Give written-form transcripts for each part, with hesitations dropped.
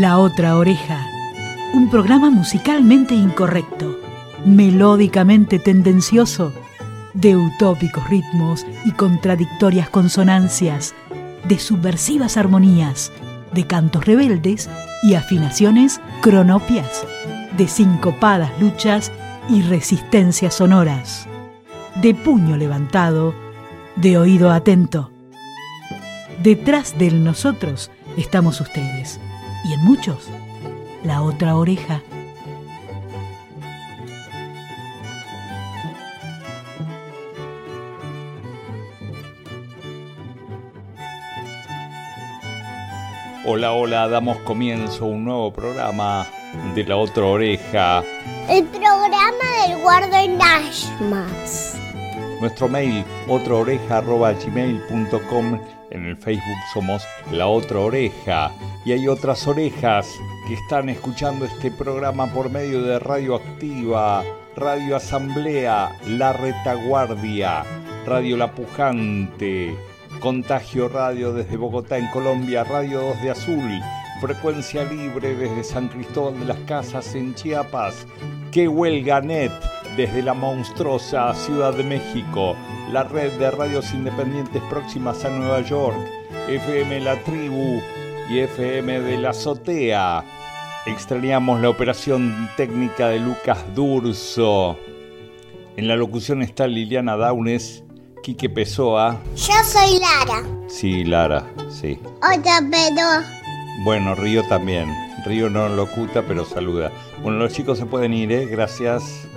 La Otra Oreja, un programa musicalmente incorrecto, melódicamente tendencioso, de utópicos ritmos y contradictorias consonancias, de subversivas armonías, de cantos rebeldes y afinaciones cronopias, de sincopadas luchas y resistencias sonoras, de puño levantado, de oído atento. Detrás del nosotros estamos ustedes, y en muchos, la otra oreja. Hola, hola, damos comienzo a un nuevo programa de La Otra Oreja. El programa del Guardo en Ashmas. Nuestro mail, otraoreja@gmail.com. En el Facebook somos La Otra Oreja. Y hay otras orejas que están escuchando este programa por medio de Radio Activa, Radio Asamblea, La Retaguardia, Radio La Pujante, Contagio Radio desde Bogotá en Colombia, Radio 2 de Azul, Frecuencia Libre desde San Cristóbal de las Casas en Chiapas, Que Huelga Net desde la monstruosa Ciudad de México, la red de radios independientes próximas a Nueva York, FM La Tribu y FM de la Azotea. Extrañamos la operación técnica de Lucas Durso. En la locución está Liliana Daunes, Quique Pessoa. Yo soy Lara. Sí, Lara, sí. Otra pero. Bueno, Río también. Río no locuta, pero saluda. Bueno, los chicos se pueden ir, gracias.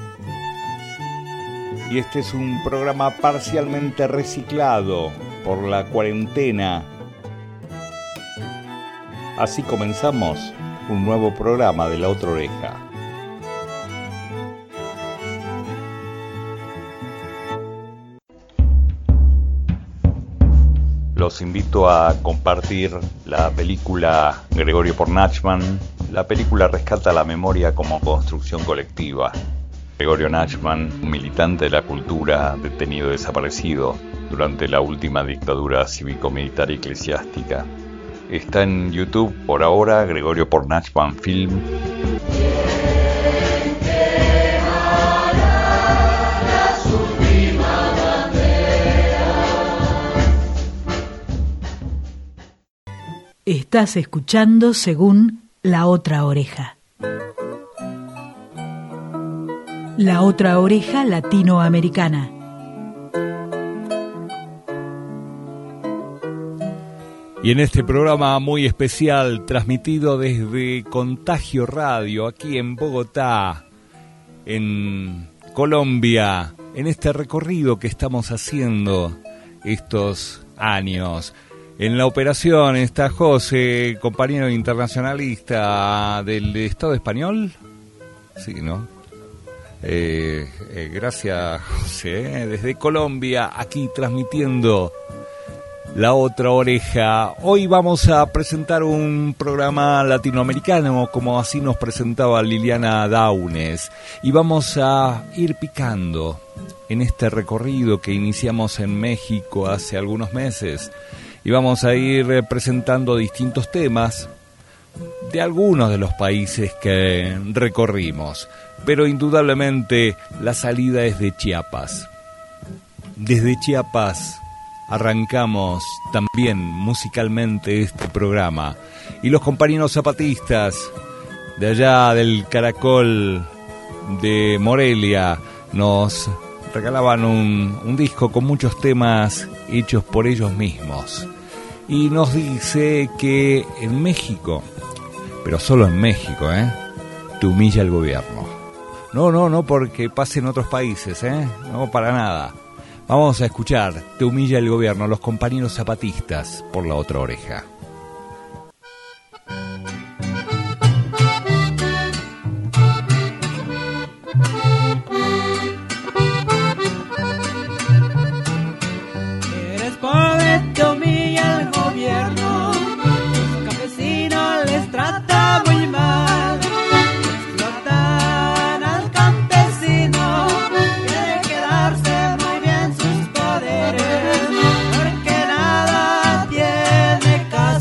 Y este es un programa parcialmente reciclado por la cuarentena. Así comenzamos un nuevo programa de La Otra Oreja. Los invito a compartir la película Gregorio por Nachman. La película rescata la memoria como construcción colectiva. Gregorio Nachman, un militante de la cultura detenido desaparecido durante la última dictadura cívico-militar y eclesiástica. Está en YouTube por ahora, Gregorio por Nachman Film. Estás escuchando según La Otra Oreja. La Otra Oreja Latinoamericana. Y en este programa muy especial, transmitido desde Contagio Radio, aquí en Bogotá, en Colombia, en este recorrido que estamos haciendo estos años. En la operación está José, compañero internacionalista del Estado español. Sí, ¿no? Gracias, José. Desde Colombia, aquí transmitiendo La Otra Oreja. Hoy vamos a presentar un programa latinoamericano, como así nos presentaba Liliana Daunes. Y vamos a ir picando en este recorrido que iniciamos en México hace algunos meses. Y vamos a ir presentando distintos temas de algunos de los países que recorrimos. Pero indudablemente la salida es de Chiapas. Desde Chiapas arrancamos también musicalmente este programa. Y los compañeros zapatistas de allá del Caracol de Morelia nos regalaban un disco con muchos temas hechos por ellos mismos. Y nos dice que en México, pero solo en México, te humilla el gobierno. No porque pase en otros países, no para nada. Vamos a escuchar Te humilla el gobierno, los compañeros zapatistas por La Otra Oreja. Eres pobre, te humilla el gobierno, los campesinos les trata muy mal, explotan al campesino, quiere quedarse muy bien sus poderes, porque nada tiene caso.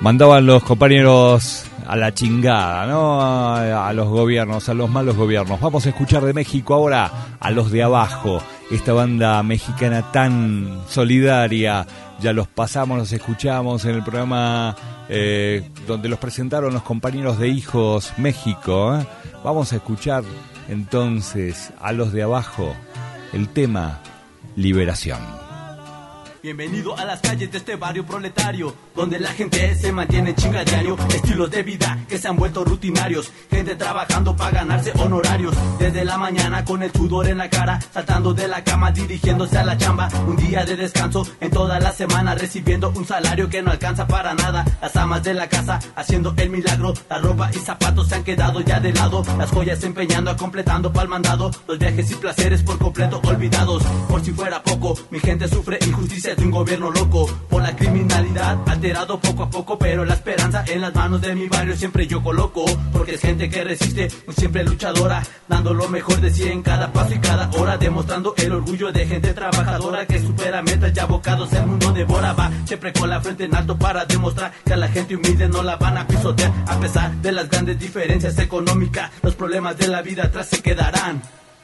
mandaban los compañeros a la chingada, ¿no? A los gobiernos, a los malos gobiernos. Vamos a escuchar de México ahora a Los de Abajo, esta banda mexicana tan solidaria. Ya los pasamos, los escuchamos en el programa donde los presentaron los compañeros de Hijos México. Vamos a escuchar entonces a Los de Abajo, el tema Liberación. Bienvenido a las calles de este barrio proletario, donde la gente se mantiene chinga diario. Estilos de vida que se han vuelto rutinarios, gente trabajando para ganarse honorarios. Desde la mañana con el sudor en la cara, saltando de la cama, dirigiéndose a la chamba. Un día de descanso en toda la semana, recibiendo un salario que no alcanza para nada. Las amas de la casa haciendo el milagro, la ropa y zapatos se han quedado ya de lado. Las joyas completando pa'l mandado, los viajes y placeres por completo olvidados. Por si fuera poco, mi gente sufre injusticia de un gobierno loco, por la criminalidad alterado poco a poco, pero la esperanza en las manos de mi barrio siempre yo coloco, porque es gente que resiste, siempre luchadora, dando lo mejor de sí en cada paso y cada hora, demostrando el orgullo de gente trabajadora que supera metas y abocados el mundo devora. Va siempre con la frente en alto para demostrar que a la gente humilde no la van a pisotear, a pesar de las grandes diferencias económicas, los problemas de la vida atrás se quedarán.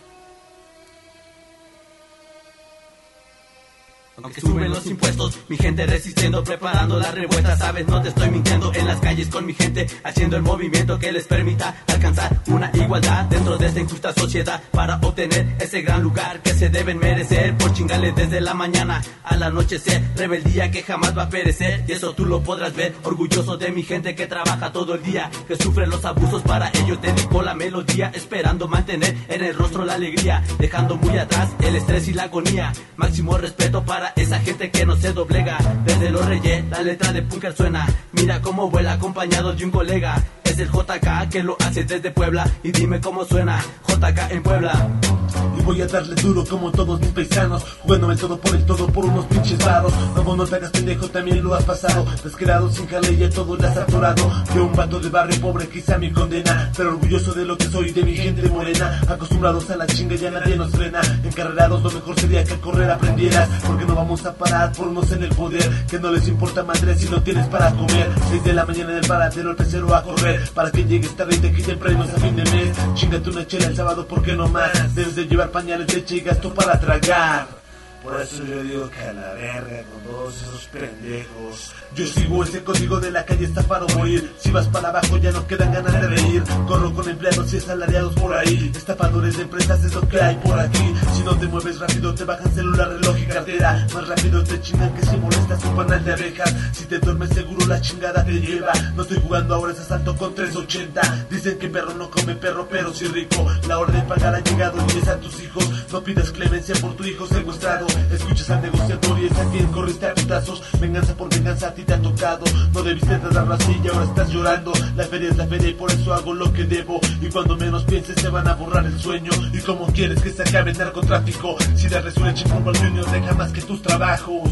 Aunque suben los impuestos, mi gente resistiendo, preparando la revuelta, sabes, no te estoy mintiendo. En las calles con mi gente, haciendo el movimiento que les permita alcanzar una igualdad dentro de esta injusta sociedad, para obtener ese gran lugar que se deben merecer. Por chingarle desde la mañana al anochecer, rebeldía que jamás va a perecer, y eso tú lo podrás ver. Orgulloso de mi gente que trabaja todo el día, que sufre los abusos, para ellos dedico la melodía, esperando mantener en el rostro la alegría, dejando muy atrás el estrés y la agonía. Máximo respeto para esa gente que no se doblega. Desde los Reyes la letra de Punker suena, mira cómo vuela acompañado de un colega. Es el JK que lo hace desde Puebla, y dime cómo suena JK en Puebla. Y voy a darle duro como todos mis paisanos, jugándome todo por el todo por unos pinches varos. No te hagas pendejo, también lo has pasado, desquerado sin jale y a todo le has atorado. Yo un vato de barrio pobre quizá mi condena, pero orgulloso de lo que soy, de mi gente morena. Acostumbrados a la chinga ya nadie nos frena, encarrerados lo mejor sería que a correr aprendieras, porque no vamos a parar por unos en el poder, que no les importa madre si no tienes para comer. 6 de la mañana en el paradero, el pecero a correr, para que llegues tarde y te quiten premios a fin de mes. Chíngate una chela el sábado, porque no más, debes de llevar pañales, leche y gasto para tragar. Por eso yo digo que a la verga con todos esos pendejos. Yo sigo ese código de la calle, está para morir. Si vas para abajo ya no quedan ganas de reír. Corro con empleados y asalariados por ahí, estafadores de empresas es lo que hay por aquí. Si no te mueves rápido te bajan celular, reloj y cartera. Más rápido te chingan que si molestas un panal de abejas. Si te duermes seguro la chingada te lleva. No estoy jugando ahora, es asalto con 380. Dicen que perro no come perro, pero sí rico. La orden pagar ha llegado y es a tus hijos. No pidas clemencia por tu hijo secuestrado. Escuchas al negociador y es a quien corriste a putazos. Venganza por venganza a ti te ha tocado. No debiste tratarlo así y ahora estás llorando. La feria es la feria y por eso hago lo que debo. Y cuando menos pienses te van a borrar el sueño. ¿Y cómo quieres que se acabe el narcotráfico? Si de resurrección por el Junior deja más que tus trabajos.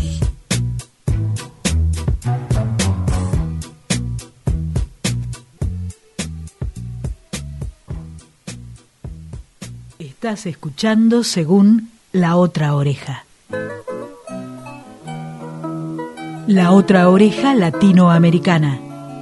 Estás escuchando Según La Otra Oreja. La Otra Oreja Latinoamericana.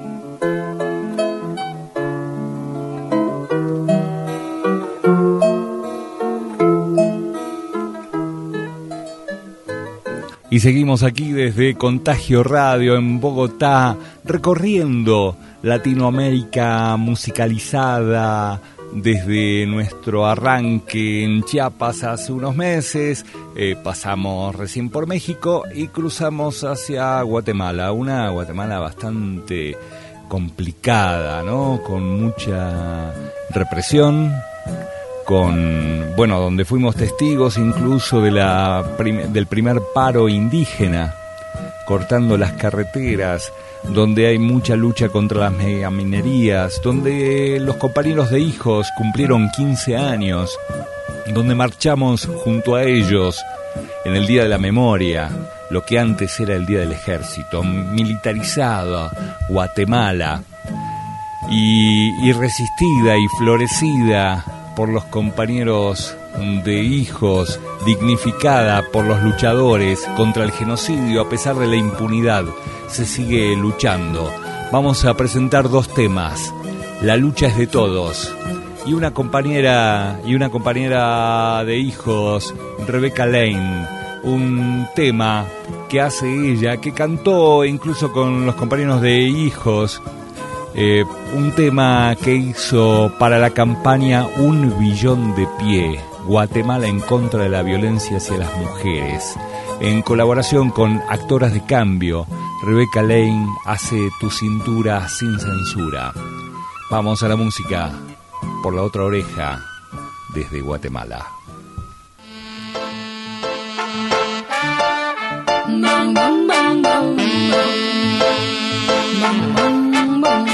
Y seguimos aquí desde Contagio Radio en Bogotá, recorriendo Latinoamérica musicalizada desde nuestro arranque en Chiapas hace unos meses. Pasamos recién por México y cruzamos hacia Guatemala, una Guatemala bastante complicada, ¿no? Con mucha represión, donde fuimos testigos incluso de del primer paro indígena, cortando las carreteras, donde hay mucha lucha contra las megaminerías, donde los compañeros de Hijos cumplieron 15 años, donde marchamos junto a ellos en el Día de la Memoria, lo que antes era el Día del Ejército, militarizado Guatemala, y resistida y florecida por los compañeros de Hijos, dignificada por los luchadores contra el genocidio. A pesar de la impunidad, se sigue luchando vamos a presentar dos temas. La lucha es de todos. Y una compañera de hijos, Rebecca Lane, un tema que hace ella, que cantó incluso con los compañeros de hijos, un tema que hizo para la campaña Un Billón de Pie, Guatemala en contra de la violencia hacia las mujeres. En colaboración con Actoras de Cambio, Rebecca Lane hace Tu Cintura Sin Censura. Vamos a la música por la otra oreja desde Guatemala. Bang, bang, bang, bang, bang, bang, bang.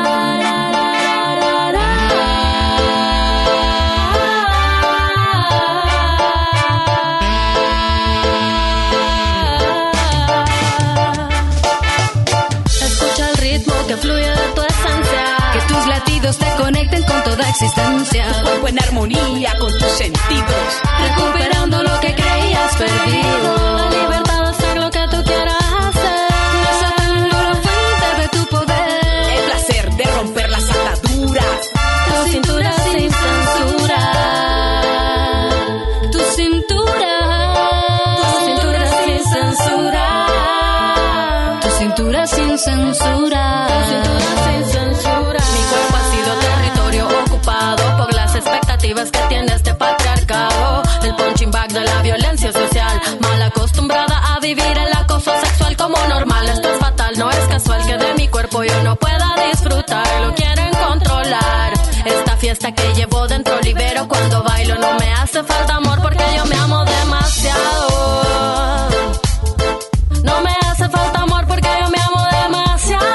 Escucha el ritmo que fluye de tu esencia, que tus latidos te conecten con toda existencia. Tu cuerpo en armonía con tus sentidos, recuperando lo que creías perdido. La libertad de hacer lo que tú quieras hacer, desatando la fuente de tu poder. El placer de romper las ataduras. Tu cintura sin censura. Tu cintura. Tu cintura sin censura. Tu cintura sin censura. Tu cintura sin censura. Mi cuerpo ha sido territorio ocupado por las expectativas que tiene este patriarcado. El punching bag de la violencia social, mal acostumbrada a vivir el acoso sexual como normal. Esto es fatal, no es casual que de mi cuerpo yo no pueda disfrutar. Lo quieren controlar. Esta fiesta que llevo dentro libero cuando bailo. No me hace falta amor porque yo me amo demasiado. No me hace falta amor porque yo me amo demasiado.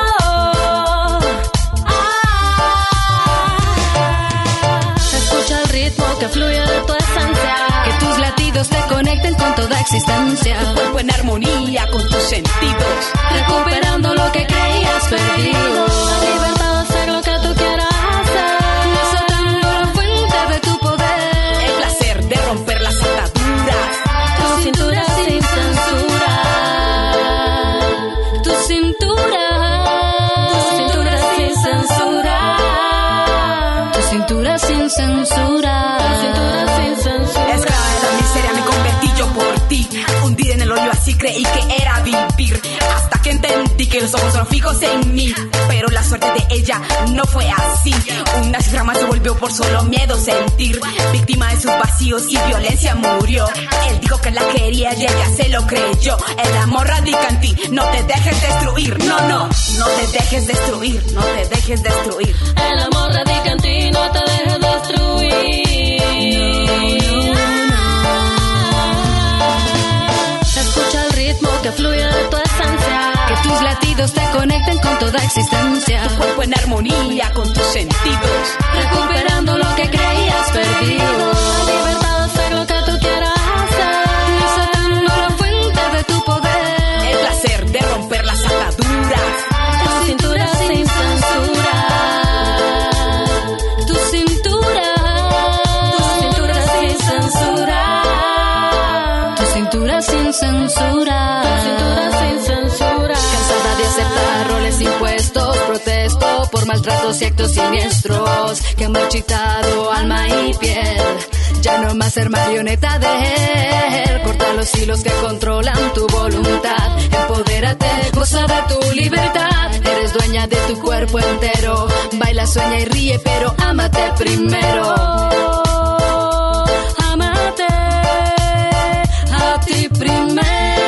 Escucha el ritmo que fluye de tu esencia, que tus latidos te conecten con toda existencia. Tu cuerpo en armonía con tus sentidos, recuperando lo que creías perdido. La libertad de hacer lo que tú quieras hacer, desatando la fuente de tu poder. El placer de romper las ataduras. Tu cintura sin censura. Tu cintura. Tu cintura sin censura. Tu cintura sin censura. Tu cintura sin censura. Esclava de la miseria me convertí yo por ti. Hundida en el hoyo así creí que era vivir, hasta que entendí que los ojos son fijos en mí. Pero la suerte de ella no fue así. Una cifra más se volvió por solo miedo sentir. Víctima de sus vacíos y violencia murió. Él dijo que la quería y ella se lo creyó. El amor radica en ti, no te dejes destruir. No, no, no te dejes destruir. No te dejes destruir. El amor radica en ti, no te dejes destruir. Escucha el ritmo que fluye de tu esencia, que tus latidos te conecten con toda existencia. Tu cuerpo en armonía con tus sentidos, recuperando lo que creías perdido. La libertad de hacer lo que tú quieras hacer, desatando la fuente de tu poder. El placer de romper las ataduras. Tu cintura sin censura. Tu cintura. Tu cintura sin censura. Tu cintura sin censura. Tu cintura sin censura. Cansada de aceptar roles impuestos, protesto por maltratos y actos siniestros que han marchitado alma y piel. Ya no más ser marioneta de él. Corta los hilos que controlan tu voluntad. Empodérate, goza de tu libertad. Eres dueña de tu cuerpo entero. Baila, sueña y ríe, pero ámate primero. Ámate a ti primero.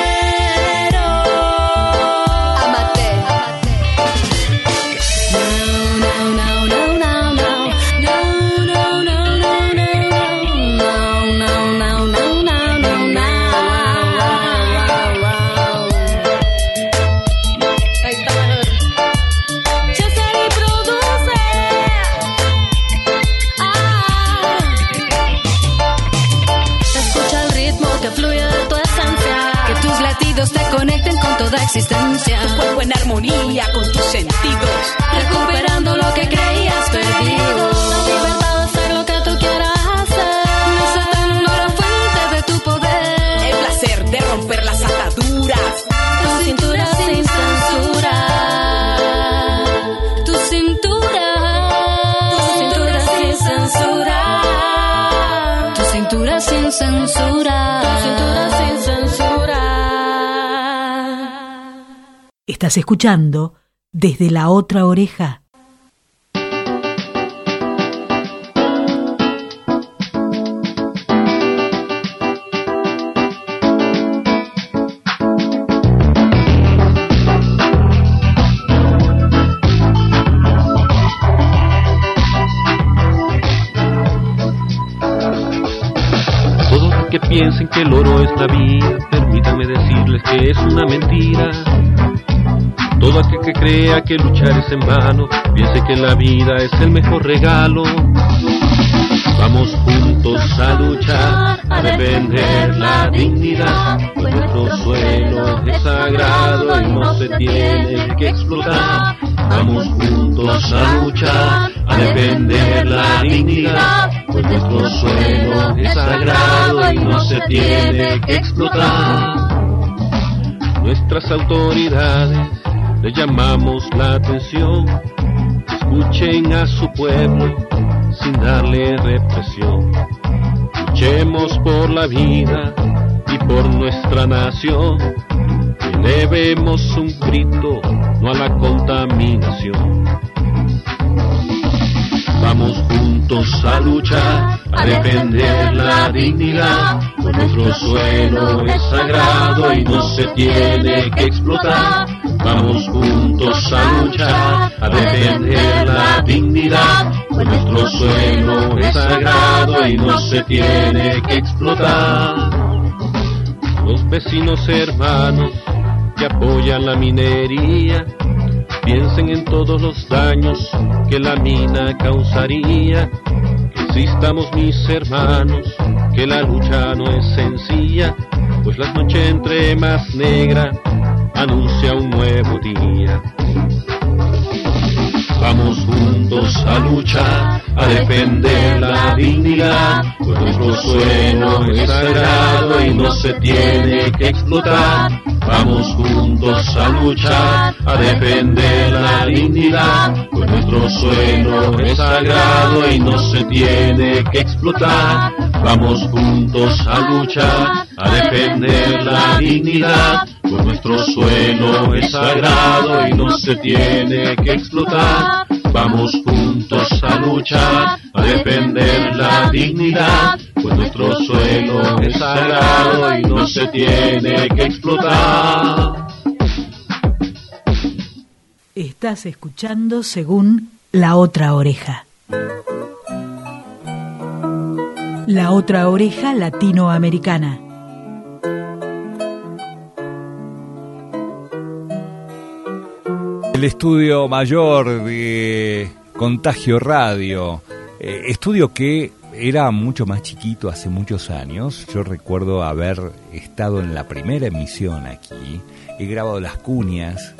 Te conecten con toda existencia. Tu cuerpo en armonía con tus sentidos, recuperando lo que creías perdido. La libertad de hacer lo que tú quieras hacer, desatando la fuente de tu poder. El placer de romper las ataduras. Tu cintura sin censura. censura. Tu cintura sin censura. Estás escuchando Desde la Otra Oreja. Que piensen que el oro es la vida, permítanme decirles que es una mentira. Todo aquel que crea que luchar es en vano, piense que la vida es el mejor regalo. Vamos juntos a luchar, a defender la dignidad, pues nuestro suelo es sagrado y no se tiene que explotar. Vamos juntos a luchar, a defender la dignidad, pues nuestro suelo es sagrado y no se tiene que explotar. Nuestras autoridades les llamamos la atención, escuchen a su pueblo sin darle represión. Luchemos por la vida y por nuestra nación, elevemos un grito, no a la contaminación. Vamos juntos a luchar, a defender la dignidad, pues nuestro suelo es sagrado y no se tiene que explotar. Vamos juntos a luchar, a defender la dignidad, pues nuestro suelo es sagrado y no se tiene que explotar. Los vecinos hermanos que apoyan la minería, piensen en todos los daños que la mina causaría. Resistamos, mis hermanos, que la lucha no es sencilla, pues la noche entre más negra anuncia un nuevo día. Vamos juntos a luchar, a defender la dignidad, pues nuestro suelo es sagrado y no se tiene que explotar. Vamos juntos a luchar, a defender la dignidad, pues nuestro suelo es sagrado y no se tiene que explotar. Vamos juntos a luchar, a defender la dignidad, pues nuestro suelo es sagrado y no se tiene que explotar. Vamos juntos a luchar, a defender la dignidad, pues nuestro suelo es sagrado y no se tiene que explotar. Estás escuchando Según la Otra Oreja. La Otra Oreja Latinoamericana. El estudio mayor de Contagio Radio, estudio que era mucho más chiquito hace muchos años. Yo recuerdo haber estado en la primera emisión aquí. He grabado las cuñas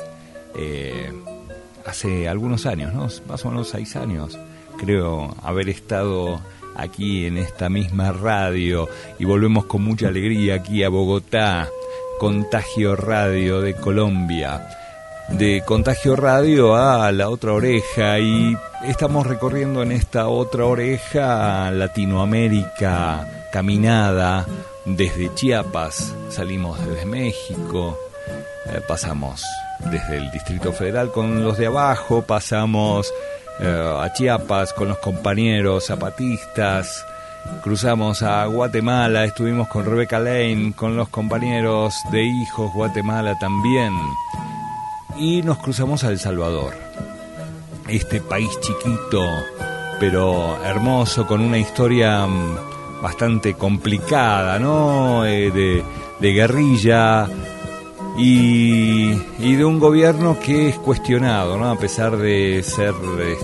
hace algunos años, ¿no? Más o menos 6 años. Creo haber estado aquí en esta misma radio y volvemos con mucha alegría aquí a Bogotá. Contagio Radio de Colombia. De Contagio Radio a La Otra Oreja, y estamos recorriendo en esta otra oreja Latinoamérica, caminada desde Chiapas, salimos desde México, pasamos desde el Distrito Federal con los de abajo, pasamos a Chiapas con los compañeros zapatistas, cruzamos a Guatemala, estuvimos con Rebeca Lane, con los compañeros de Hijos Guatemala también. Y nos cruzamos a El Salvador, este país chiquito pero hermoso, con una historia bastante complicada, ¿no? De guerrilla y de un gobierno que es cuestionado, ¿no? A pesar de ser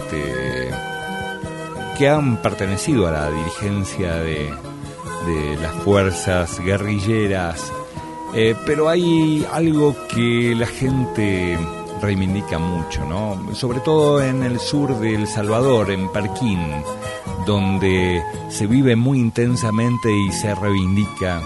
que han pertenecido a la dirigencia de las fuerzas guerrilleras. Pero hay algo que la gente reivindica mucho, ¿no? Sobre todo en el sur de El Salvador, en Parquín, donde se vive muy intensamente y se reivindica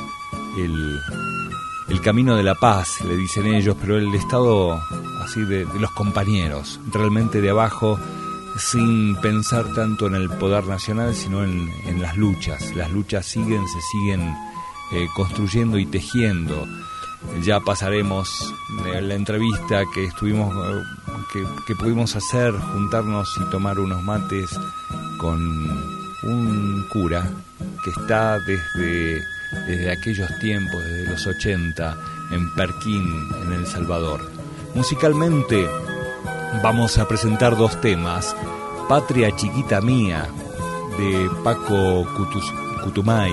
el camino de la paz, le dicen ellos, pero el estado así de los compañeros, realmente de abajo, sin pensar tanto en el poder nacional, sino en las luchas. Las luchas se siguen construyendo y tejiendo. Ya pasaremos la entrevista que estuvimos, que pudimos hacer, juntarnos y tomar unos mates con un cura que está desde aquellos tiempos, desde los 80, en Perquín, en El Salvador. Musicalmente vamos a presentar dos temas: Patria Chiquita Mía, de Paco Cutumay,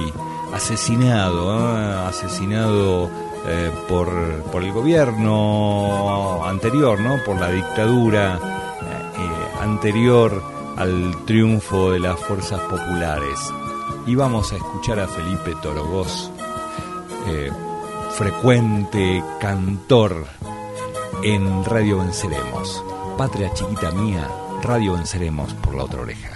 asesinado por el gobierno anterior, ¿no? Por la dictadura anterior al triunfo de las fuerzas populares. Y vamos a escuchar a Felipe Torogós, frecuente cantor en Radio Venceremos. Patria Chiquita Mía, Radio Venceremos por la otra oreja.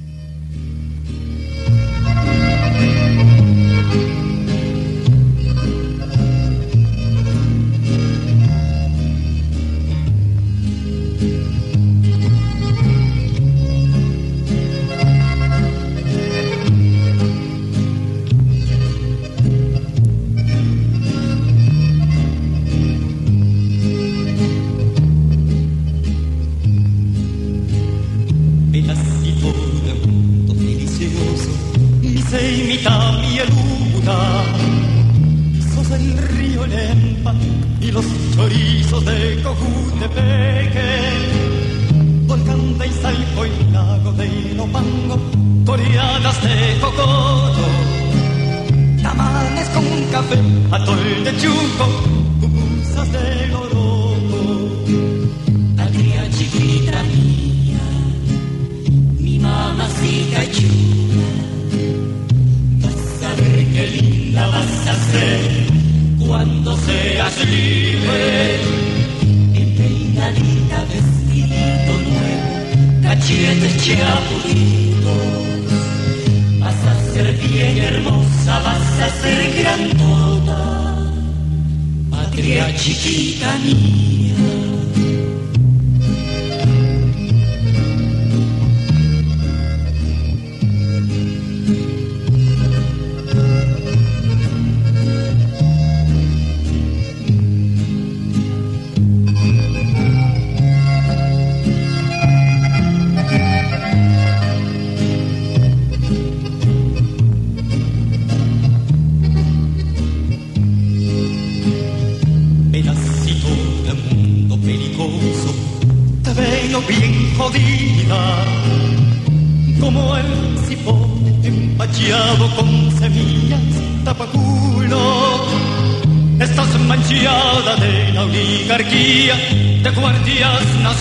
De guardias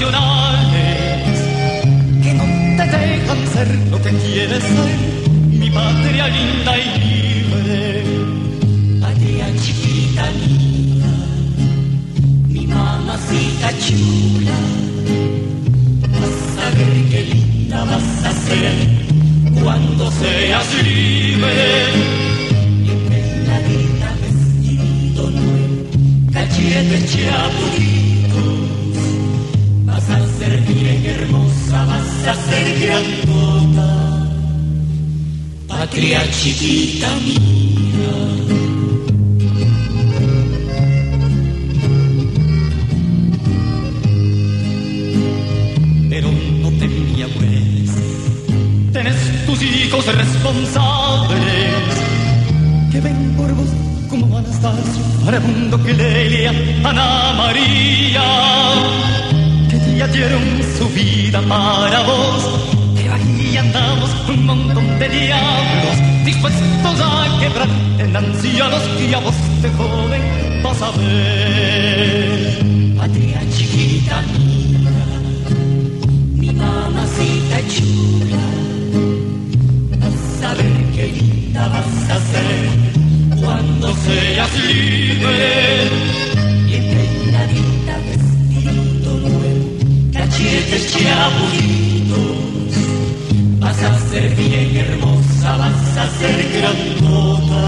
nacionales que no te dejan ser lo que quieres ser, mi patria linda y libre. Patria chiquita mía, mi mamacita chula, vas a ver qué linda vas a ser cuando seas libre. Y en peladita vestido nuevo, cachetes chapuritos, vas a ser bien hermosa, vas a ser grandota, patria chiquita mía. Pero no te me agües, tenés tus hijos responsables que ven por vos como Anastasio, Farabundo, Clelia, Ana María, que ya dieron su vida para vos. Pero aquí andamos un montón de diablos dispuestos a quebrar en ancianos que a vos de joven vas a ver. Patria chiquita mía, mi mamacita chula, vas a ver qué linda vas a ser cuando seas libre. Y en peinadita vestido nuevo, cachetes chapuritos, vas a ser bien hermosa, vas a ser grandota,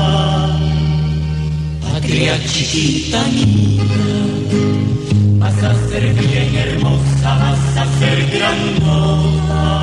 patria chiquita mía. Vas a ser bien hermosa, vas a ser grandota,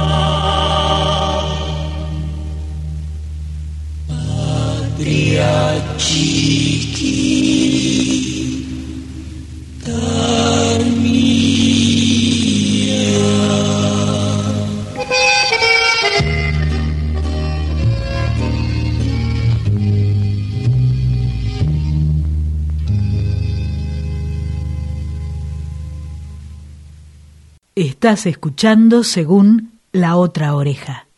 Estás escuchando según La Otra Oreja.